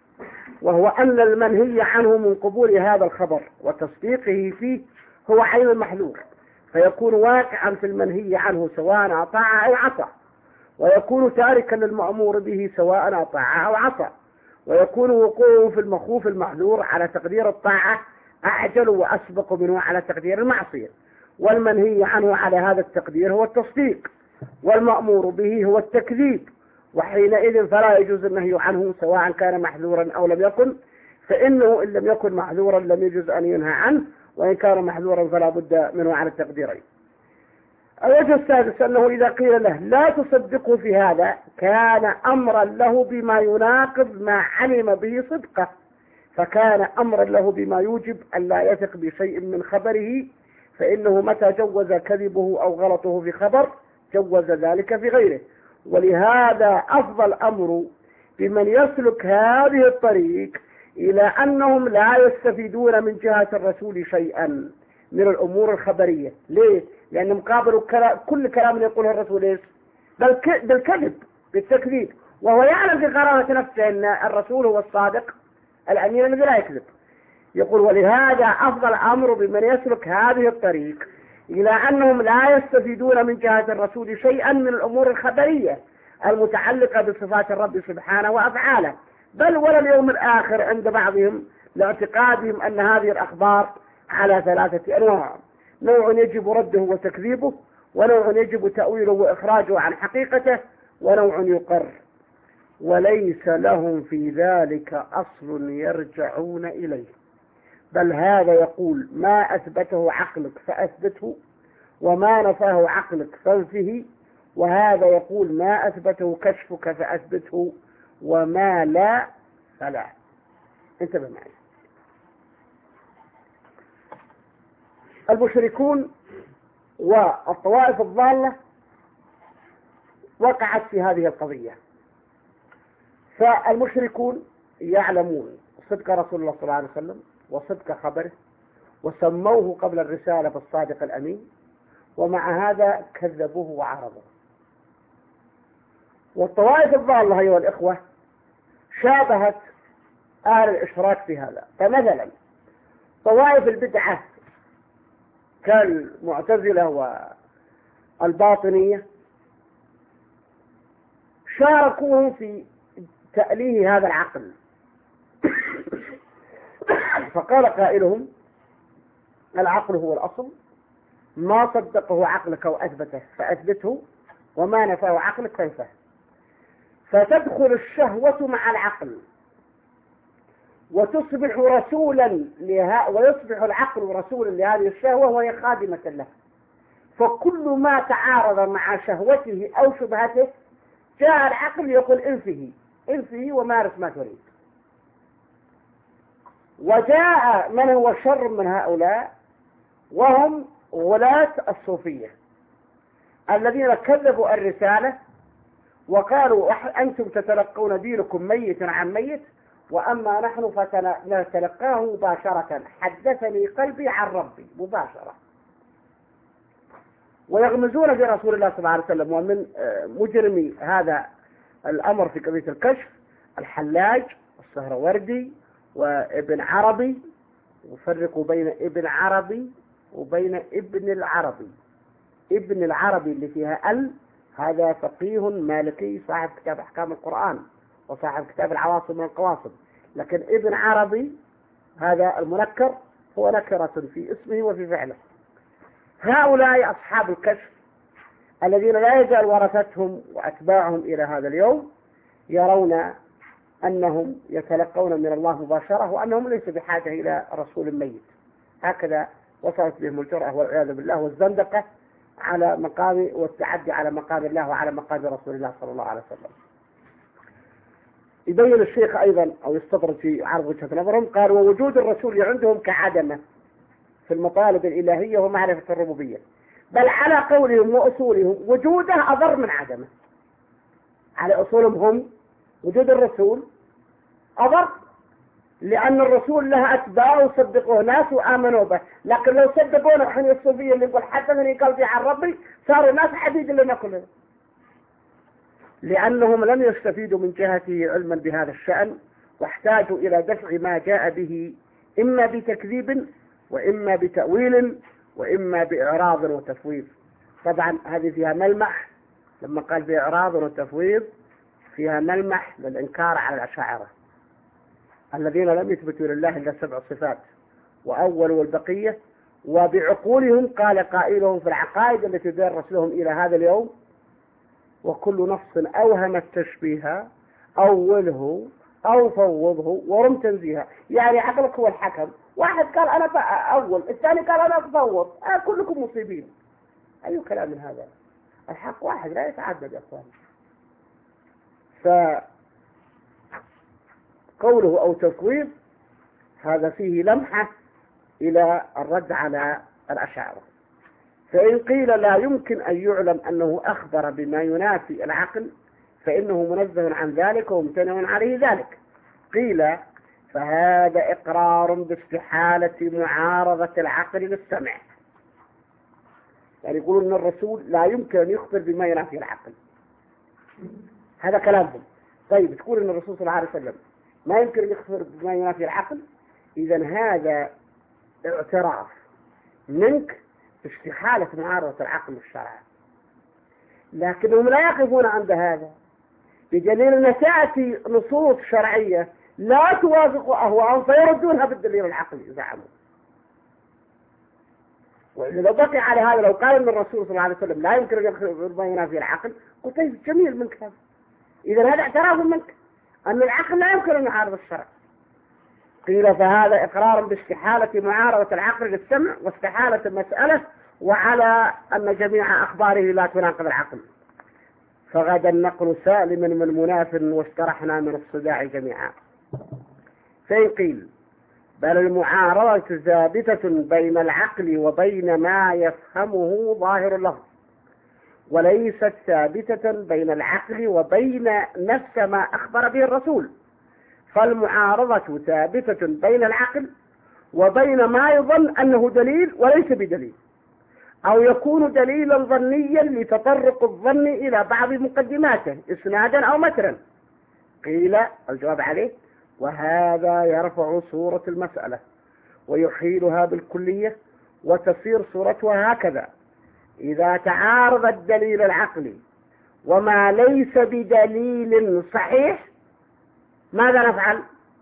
وهو أن المنهي عنه من قبول هذا الخبر وتصديقه فيه هو عين المحذور، فيكون واقعا في المنهي عنه سواء أطاع أو عصى، ويكون تاركا للمأمور به سواء أطاع أو عصى، ويكون وقوعه في المخوف المحذور على تقدير الطاعة أعجل وأسبق منه على تقدير المعصية، والمنهي عنه على هذا التقدير هو التصديق، والمأمور به هو التكذيب، وحينئذ فلا يجوز النهي عنه سواء كان محذورا أو لم يكن، فإنه إن لم يكن محذورا لم يجوز أن ينهى عنه، وإن كان محذورا فلا بد منه على التقديرين. الوجه السادس أنه إذا قيل له لا تصدقه في هذا كان أمرا له بما يناقض ما علم به صدقه، فكان أمرا له بما يوجب أن لا يثق بشيء من خبره، فإنه متى جوز كذبه أو غلطه في خبر جوز ذلك في غيره. ولهذا أفضل الأمر بمن يسلك هذه الطريق إلى أنهم لا يستفيدون من جهة الرسول شيئا من الأمور الخبرية. ليه؟ لأنهم قابلوا كل كلام يقوله الرسول بالكذب بالتكذيب، وهو يعلم في قرارة نفسه أن الرسول هو الصادق الأمين الذي لا يكذب. يقول ولهذا أفضل أمر بمن يسلك هذه الطريق إلى أنهم لا يستفيدون من جهة الرسول شيئا من الأمور الخبرية المتعلقة بصفات الرب سبحانه وأفعاله، بل ولا اليوم الآخر عند بعضهم لاعتقادهم أن هذه الأخبار على ثلاثة أنواع: نوع يجب رده وتكذيبه، ونوع يجب تأويله وإخراجه عن حقيقته، ونوع يقر، وليس لهم في ذلك أصل يرجعون إليه، بل هذا يقول ما أثبته عقلك فأثبته، وما نفاه عقلك فانفه، وهذا يقول ما أثبته كشفك فأثبته، وما لا فلا. انتبه معي. المشركون والطوائف الضالة وقعت في هذه القضية. فالمشركون يعلمون صدق رسول الله صلى الله عليه وسلم وصدق خبره، وسموه قبل الرسالة بالصادق الأمين، ومع هذا كذبوه وعرضوه. والطوائف الضالة أيها الإخوة شابهت أهل الإشراك في هذا. فمثلا طوائف البدعة كالمعتزلة والباطنية شاركوهم في تأليه هذا العقل، فقال قائلهم العقل هو الأصل، ما صدقه عقلك وأثبته فأثبته، وما نفاه عقلك فانفه. فتدخل الشهوة مع العقل وتصبح رسولا لها، ويصبح العقل رسولا لهذه الشهوة وهي خادمة له. فكل ما تعارض مع شهوته أو شبهته جاء العقل يقول انفه انفه ومارس ما تريد. وجاء من هو شر من هؤلاء وهم غلاة الصوفية الذين كذبوا الرسالة وقالوا أنتم تتلقون دينكم ميت عن ميت، وأما نحن فنتلقاه مباشرة، حدثني قلبي عن ربي مباشرة. ويغمزون برسول الله صلى الله عليه وسلم. ومن مجرمي هذا الأمر في قضية الكشف الحلاج السهروردي وابن عربي، وفرقوا بين ابن عربي وبين ابن العربي. ابن العربي اللي فيها ال هذا فقيه مالكي صاحب كتاب أحكام القرآن وصاحب كتاب العواصم والقواصم، لكن ابن عربي هذا المنكر هو نكرة في اسمه وفي فعله. هؤلاء أصحاب الكشف الذين لا يزال ورثتهم وأتباعهم إلى هذا اليوم يرون أنهم يتلقون من الله مباشرة، وأنهم ليسوا بحاجة إلى رسول ميت. هكذا وصلت بهم الجرأة والعياذ بالله والزندقة على مقام والتعدي على مقام الله وعلى مقام رسول الله صلى الله عليه وسلم. يبين الشيخ أيضا أو يستطرد في عرض وجهة نظرهم، قال ووجود الرسول عندهم كعدمه في المطالب الإلهية ومعرفة الربوبية، بل على قولهم وأصولهم وجوده أضر من عدمه. على أصولهم هم وجود الرسول أضر لأن الرسول لها أتباع وصدقوه ناس وآمنوا به، لكن لو صدقونا حين الصوفية اللي يقول حدثني قلبي عن ربي صاروا ناس حديد لنا كلنا، لأنهم لم يستفيدوا من جهته علما بهذا الشأن، واحتاجوا إلى دفع ما جاء به إما بتكذيب وإما بتأويل وإما بإعراض وتفويض. طبعا هذه فيها ملمح، لما قال بإعراض وتفويض فيها ملمح للإنكار على الأشاعرة الذين لم يثبتوا لله إلا سبع صفات وأولوا البقية، وبعقولهم قال قائلهم في العقائد التي تدرس لهم إلى هذا اليوم: وكل نص أوهم التشبيه أوله أو فوضه ورم تنزيها. يعني عقلك هو الحكم، واحد قال أنا أول، الثاني قال أنا أفوض، آه كلكم مصيبين. أي كلام من هذا؟ الحق واحد لا يتعدد يا أخوان. فقوله أو تفويض هذا فيه لمحة إلى الرد على الأشاعرة. فإن قيل لا يمكن أن يعلم أنه أخبر بما ينافي العقل فإنه منزه عن ذلك وممتنع عليه ذلك، قيل فهذا إقرار باستحالة معارضة العقل للسمع. يعني يقولون أن الرسول لا يمكن أن يخبر بما ينافي العقل، هذا كلامهم. طيب تقول أن الرسول صلى الله عليه وسلم ما يمكن أن يخبر بما ينافي العقل، إذن هذا اعتراف منك باستحالة معارضة العقل للشرع، لكنهم لا يقفون عند هذا، بدليل أن تأتي نصوص شرعية لا توافق أهواءهم فيردونها بالدليل العقلي زعموا. وإذا لو بقي على هذا، لو قال أن الرسول صلى الله عليه وسلم لا يمكن أن يخبر بما ينافي العقل، قلت جميل منك هذا، إذا هذا اعتراف منك أن العقل لا يمكن أن يعارض الشرع. قيل فهذا إقرار باستحالة معارضة العقل للسمع واستحالة المسألة، وعلى أن جميع أخباره لا تناقض العقل، فغدا النقل سالم من مناف واسترحنا من الصداع جميعا. فإن قيل بل المعارضة ثابتة بين العقل وبين ما يفهمه ظاهر اللفظ، وليست ثابتة بين العقل وبين نفس ما أخبر به الرسول، فالمعارضة ثابتة بين العقل وبين ما يظن أنه دليل وليس بدليل، أو يكون دليلا ظنيا لتطرق الظن إلى بعض مقدماته إسنادا أو متنا. قيل الجواب عليه وهذا يرفع صورة المسألة ويحيلها بالكلية، وتصير صورتها هكذا: إذا تعارض الدليل العقلي وما ليس بدليل صحيح ماذا نفعل؟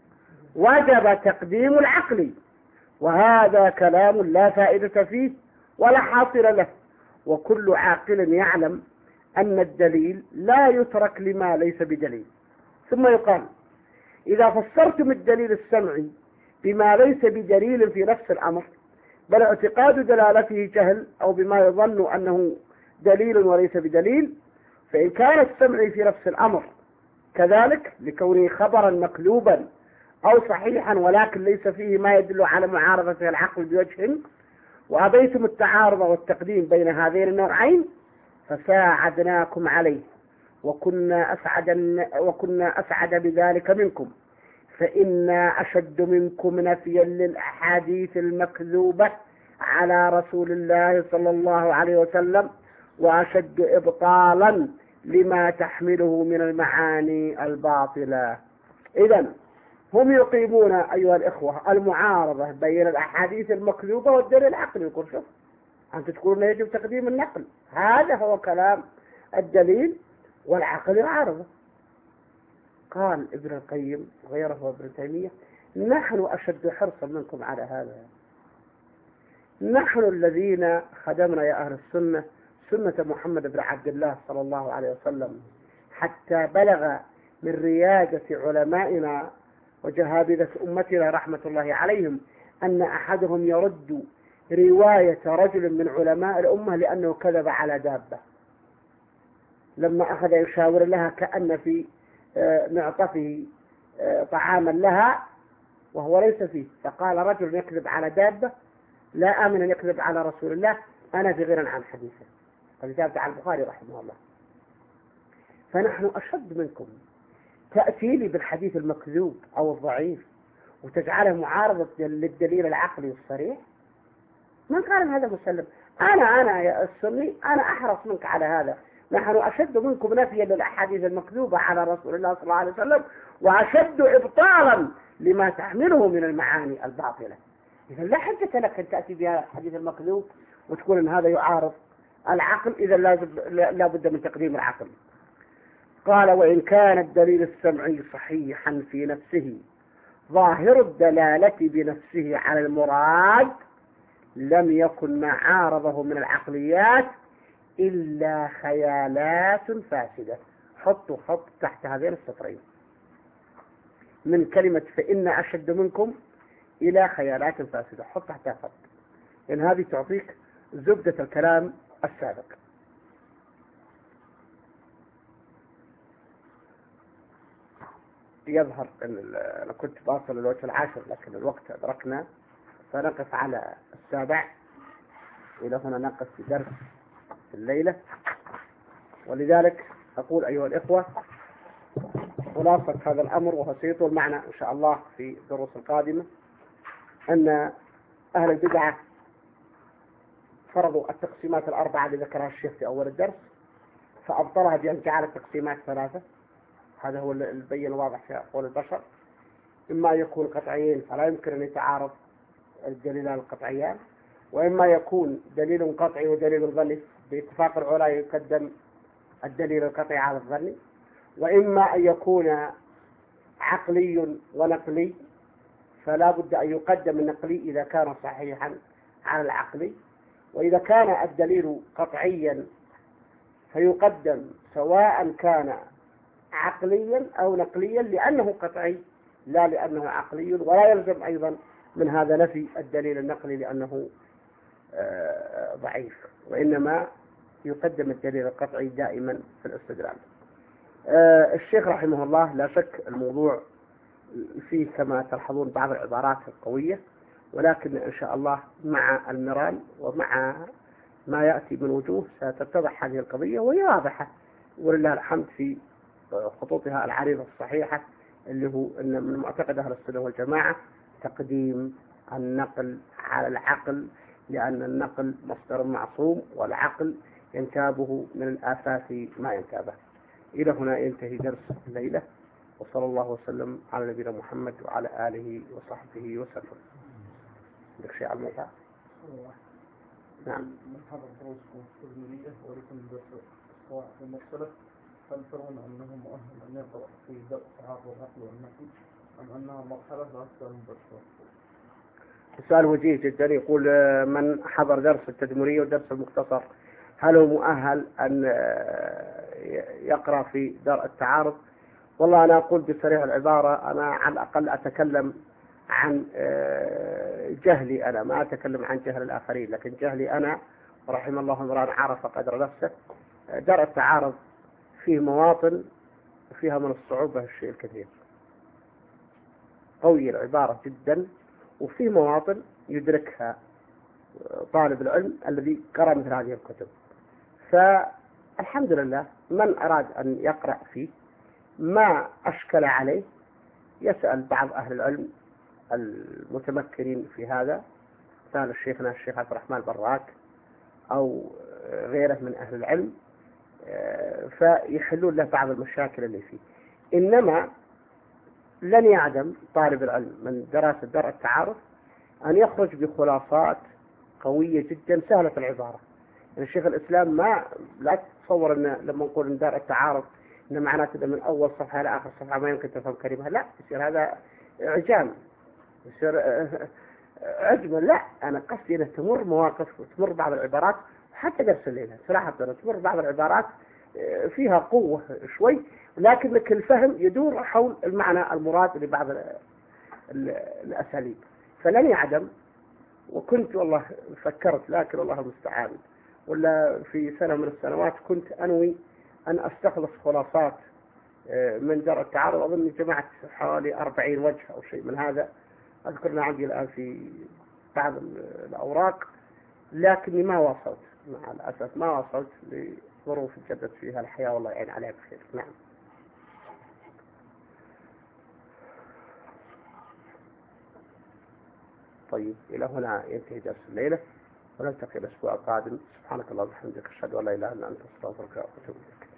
وجب تقديم العقل، وهذا كلام لا فائدة فيه ولا حاصل له، وكل عاقل يعلم أن الدليل لا يترك لما ليس بدليل. ثم يقال إذا فسرتم الدليل السمعي بما ليس بدليل في نفس الأمر، بل اعتقاد دلالته جهل أو بما يظن أنه دليل وليس بدليل، فإن كان السمعي في نفس الأمر كذلك لكونه خبرا مقلوبا أو صحيحا ولكن ليس فيه ما يدل على معارضة العقل بوجه، وأبيتم التعارض والتقديم بين هذين النوعين، فساعدناكم عليه وكنا أسعد, وكنا أسعد بذلك منكم، فإنا أشد منكم نفيا للأحاديث المكذوبة على رسول الله صلى الله عليه وسلم، وأشد إبطالا لما تحمله من المعاني الباطلة. إذن هم يقيمون أيها الإخوة المعارضة بين الأحاديث المكذوبة والدليل العقلي. يقول شوف أنت تقولون يجب تقديم النقل، هذا هو كلام الدليل والعقل العارضة. قال ابن القيم وغيره وابن تيمية نحن أشد حرصا منكم على هذا، نحن الذين خدمنا يا أهل السنة سنة محمد بن عبد الله صلى الله عليه وسلم حتى بلغ من ريادة علمائنا وجهابذة أمتنا رحمة الله عليهم أن أحدهم يرد رواية رجل من علماء الأمة لأنه كذب على دابة لما أخذ يشاور لها كأن في معطفه طعاما لها وهو ليس فيه، فقال رجل يكذب على دابة لا آمن أن يكذب على رسول الله، أنا في غير عن حديثه. فلذلك على البخاري رحمه الله. فنحن أشد منكم، تأتي لي بالحديث المكذوب أو الضعيف وتجعله معارضة للدليل العقلي الصريح؟ من قال هذا مسلم؟ أنا أنا يا السني أنا أحرص منك على هذا. نحن أشد منكم نفيا للأحاديث المكذوبة على رسول الله صلى الله عليه وسلم، وأشد إبطالا لما تحمله من المعاني الباطلة. إذا لا حجة لك أن تأتي بها الحديث المكذوب وتقول أن هذا يعارض العقل، إذا لا بد من تقديم العقل. قال: وإن كان الدليل السمعي صحيحا في نفسه ظاهر الدلالة بنفسه على المراد، لم يكن ما عارضه من العقليات إلا خيالات فاسدة. حطوا خط تحت هذين السطرين من كلمة فإن أشد منكم إلى خيالات فاسدة، حط تحتها خط، لأن هذه تعطيك زبدة الكلام السابق. يظهر أن أنا كنت باصل الوجه العاشر لكن الوقت أدركنا، فنقف على السابع. إلى هنا نقف في درس الليلة، ولذلك أقول أيها الإخوة خلاصة هذا الأمر، وهو سيطول معنا إن شاء الله في الدروس القادمة، أن أهل البدعة فرضوا التقسيمات الأربعة اللي ذكرها الشيخ في أول الدرس، فأبطلها بأن جعل التقسيمات ثلاثة. هذا هو البين واضح في أقوال البشر. إما يكون قطعيين فلا يمكن أن يتعارض الدليلان القطعيان، وإما يكون دليل قطعي ودليل ظني، باتفاق العلماء يقدم الدليل القطعي على الظني، وإما أن يكون عقلي ونقلي، فلا بد أن يقدم النقلي إذا كان صحيحا على العقلي، وإذا كان الدليل قطعيا فيقدم سواء كان عقليا أو نقليا، لأنه قطعي لا لأنه عقلي، ولا يلزم أيضا من هذا نفي الدليل النقلي لأنه ضعيف، وإنما يقدم الدليل القطعي دائما في الاستدلال. الشيخ رحمه الله لا شك الموضوع فيه كما تلحظون بعض العبارات القوية، ولكن إن شاء الله مع المران ومع ما يأتي من وجوه ستتضح هذه القضية، وهي واضحة ولله الحمد في خطوطها العريضة الصحيحة، اللي هو أن من معتقد أهل السنة والجماعة تقديم النقل على العقل، لأن النقل مصدر معصوم والعقل ينتابه من الآفات ما ينتابه. إلى هنا ينتهي درس الليلة، وصلى الله وسلم على نبينا محمد وعلى آله وصحبه وسلم. عندك شيء على الموضوع؟ نعم. من حضر دروسكم التدميرية ولكم درس الصواعق المرسلة، هل ترون أنه مؤهل أن يقرأ في درس تعارض العقل والنقل، أم أنها مرحلة لا تكون مباشرة؟ السؤال وجيه جدا. يقول من حضر درس التدميرية والدرس المختصر هل هو مؤهل أن يقرأ في درس التعارض؟ والله أنا أقول بصريح العبارة، أنا على الأقل أتكلم عن جهلي أنا، ما أتكلم عن جهل الآخرين، لكن جهلي أنا رحم الله امرأ عرف قدر نفسه. درس التعارض فيه مواطن فيها من الصعوبة الشيء الكثير، قوي العبارة جدا، وفي مواطن يدركها طالب العلم الذي قرأ مثل هذه الكتب. فالحمد لله من أراد أن يقرأ فيه ما أشكل عليه يسأل بعض أهل العلم المتمكنين في هذا، مثال الشيخنا الشيخ عبد الرحمن البراك أو غيره من أهل العلم، فيحلون له بعض المشاكل اللي فيه. إنما لن يعدم طالب العلم من دراسة درء التعارض أن يخرج بخلاصات قوية جدا سهلة العبارة. يعني الشيخ الإسلام ما لا تتصور أن لما نقول أن درء التعارض إن معناته من أول صفحة إلى آخر صفحة ما يمكن تفهم كلمة، لا، يصير هذا إعجام، يصير أجمل. لا، أنا قصدي أنه تمر مواقف وتمر بعض العبارات، حتى درس الليلة صراحة تمر بعض العبارات فيها قوة شوي، لكنك الفهم يدور حول المعنى المراد لبعض الأساليب، فلن يعدم. وكنت والله فكرت، لكن الله المستعان، ولا في سنة من السنوات كنت أنوي أن أستخلص خلاصات من درء التعارض، أظن جمعت حوالي أربعين وجه أو شيء من هذا، أذكرنا عندي الآن في بعض الأوراق، لكني ما واصلت مع الأسف، ما واصلت لظروف جدت فيها الحياة، والله يعين عليها بخير. نعم. طيب. إلى هنا ينتهي درس الليلة، ونلتقي الأسبوع القادم. سبحانك اللهم وبحمدك، أشهد أن لا إله إلا أنت، أستغفرك وأتوب إليك.